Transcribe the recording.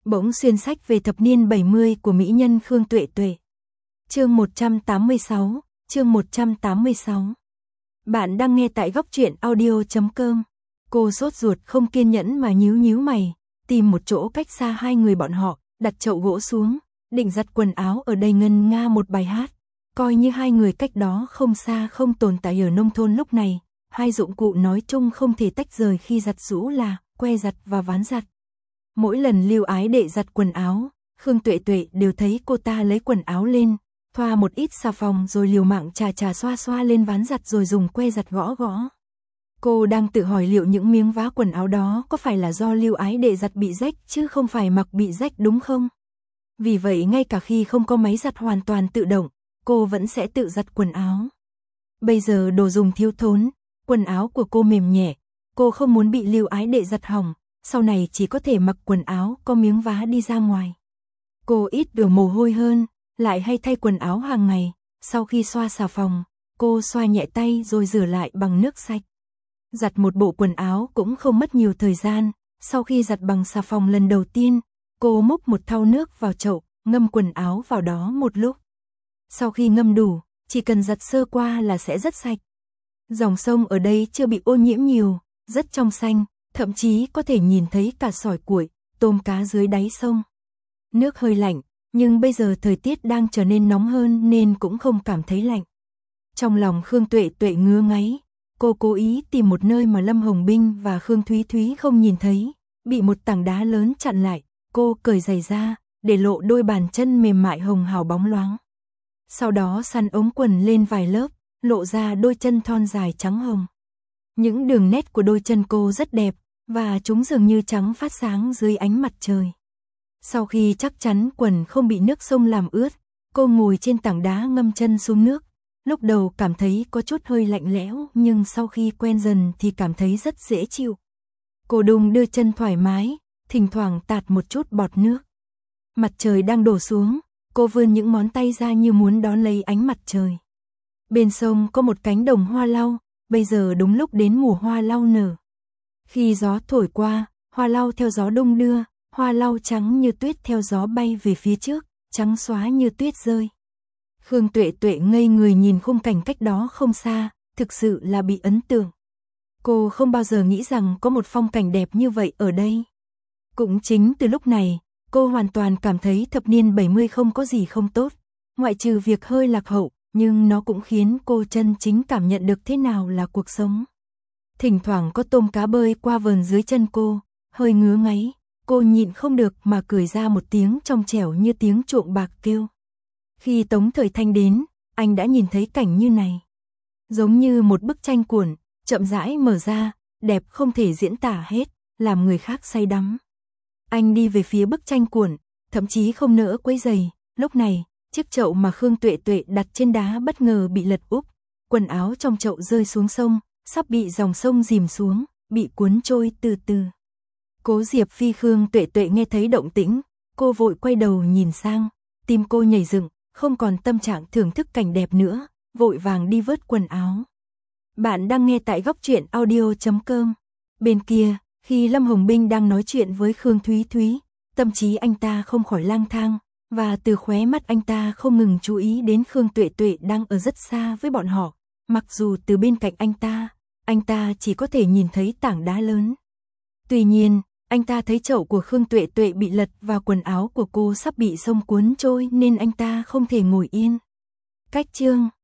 Bỗng xuyên sách về thập niên 70 của mỹ nhân Khương Tuệ Tuệ. Chương 186, chương 186. Bạn đang nghe tại góc truyện audio.com. Cô sốt ruột không kiên nhẫn mà nhíu mày, tìm một chỗ cách xa hai người bọn họ, đặt chậu gỗ xuống, định giặt quần áo ở đây ngân nga một bài hát. Coi như hai người cách đó không xa không tồn tại ở nông thôn lúc này, hai dụng cụ nói chung không thể tách rời khi giặt giũ là que giặt và ván giặt. Mỗi lần Lưu Ái Đệ giặt quần áo, Khương Tuệ Tuệ đều thấy cô ta lấy quần áo lên, thoa một ít xà phòng rồi liều mạng chà xoa lên ván giặt rồi dùng que giặt gõ. Cô đang tự hỏi liệu những miếng vá quần áo đó có phải là do Lưu Ái Đệ giặt bị rách chứ không phải mặc bị rách đúng không? Vì vậy ngay cả khi không có máy giặt hoàn toàn tự động, cô vẫn sẽ tự giặt quần áo. Bây giờ đồ dùng thiếu thốn, quần áo của cô mềm nhẹ, cô không muốn bị Lưu Ái Đệ giặt hỏng, sau này chỉ có thể mặc quần áo có miếng vá đi ra ngoài. Cô ít đổ mồ hôi hơn, lại hay thay quần áo hàng ngày, sau khi xoa xà phòng, cô xoa nhẹ tay rồi rửa lại bằng nước sạch. Giặt một bộ quần áo cũng không mất nhiều thời gian, sau khi giặt bằng xà phòng lần đầu tiên, cô múc một thau nước vào chậu, ngâm quần áo vào đó một lúc. Sau khi ngâm đủ, chỉ cần giặt sơ qua là sẽ rất sạch. Dòng sông ở đây chưa bị ô nhiễm nhiều, rất trong xanh, thậm chí có thể nhìn thấy cả sỏi cuội, tôm cá dưới đáy sông. Nước hơi lạnh, nhưng bây giờ thời tiết đang trở nên nóng hơn nên cũng không cảm thấy lạnh. Trong lòng Khương Tuệ Tuệ ngứa ngáy, cô cố ý tìm một nơi mà Lâm Hồng Binh và Khương Thúy Thúy không nhìn thấy, bị một tảng đá lớn chặn lại, cô cởi giày ra, để lộ đôi bàn chân mềm mại hồng hào bóng loáng. Sau đó săn ống quần lên vài lớp, lộ ra đôi chân thon dài trắng hồng. Những đường nét của đôi chân cô rất đẹp, và chúng dường như trắng phát sáng dưới ánh mặt trời. Sau khi chắc chắn quần không bị nước sông làm ướt, cô ngồi trên tảng đá ngâm chân xuống nước. Lúc đầu cảm thấy có chút hơi lạnh lẽo, nhưng sau khi quen dần thì cảm thấy rất dễ chịu. Cô đung đưa chân thoải mái, thỉnh thoảng tạt một chút bọt nước. Mặt trời đang đổ xuống, cô vươn những ngón tay ra như muốn đón lấy ánh mặt trời. Bên sông có một cánh đồng hoa lau, bây giờ đúng lúc đến mùa hoa lau nở. Khi gió thổi qua, hoa lau theo gió đung đưa, hoa lau trắng như tuyết theo gió bay về phía trước, trắng xóa như tuyết rơi. Khương Tuệ Tuệ ngây người nhìn khung cảnh cách đó không xa, thực sự là bị ấn tượng. Cô không bao giờ nghĩ rằng có một phong cảnh đẹp như vậy ở đây. Cũng chính từ lúc này, cô hoàn toàn cảm thấy thập niên 70 không có gì không tốt, ngoại trừ việc hơi lạc hậu, nhưng nó cũng khiến cô chân chính cảm nhận được thế nào là cuộc sống. Thỉnh thoảng có tôm cá bơi qua vờn dưới chân cô, hơi ngứa ngáy, cô nhịn không được mà cười ra một tiếng trong trẻo như tiếng chuộng bạc kêu. Khi Tống Thời Thanh đến, anh đã nhìn thấy cảnh như này. Giống như một bức tranh cuộn, chậm rãi mở ra, đẹp không thể diễn tả hết, làm người khác say đắm. Anh đi về phía bức tranh cuộn, thậm chí không nỡ quấy giày. Lúc này, chiếc chậu mà Khương Tuệ Tuệ đặt trên đá bất ngờ bị lật úp, quần áo trong chậu rơi xuống sông, sắp bị dòng sông dìm xuống, bị cuốn trôi từ từ. Cố Diệp Phi Khương Tuệ Tuệ nghe thấy động tĩnh, cô vội quay đầu nhìn sang, tim cô nhảy dựng, không còn tâm trạng thưởng thức cảnh đẹp nữa, vội vàng đi vớt quần áo. Bạn đang nghe tại góc truyện audio.com. Bên kia, khi Lâm Hồng Binh đang nói chuyện với Khương Thúy Thúy, tâm trí anh ta không khỏi lang thang, và từ khóe mắt anh ta không ngừng chú ý đến Khương Tuệ Tuệ đang ở rất xa với bọn họ, mặc dù từ bên cạnh anh ta chỉ có thể nhìn thấy tảng đá lớn. Tuy nhiên, anh ta thấy chậu của Khương Tuệ Tuệ bị lật và quần áo của cô sắp bị sông cuốn trôi nên anh ta không thể ngồi yên. Cách chương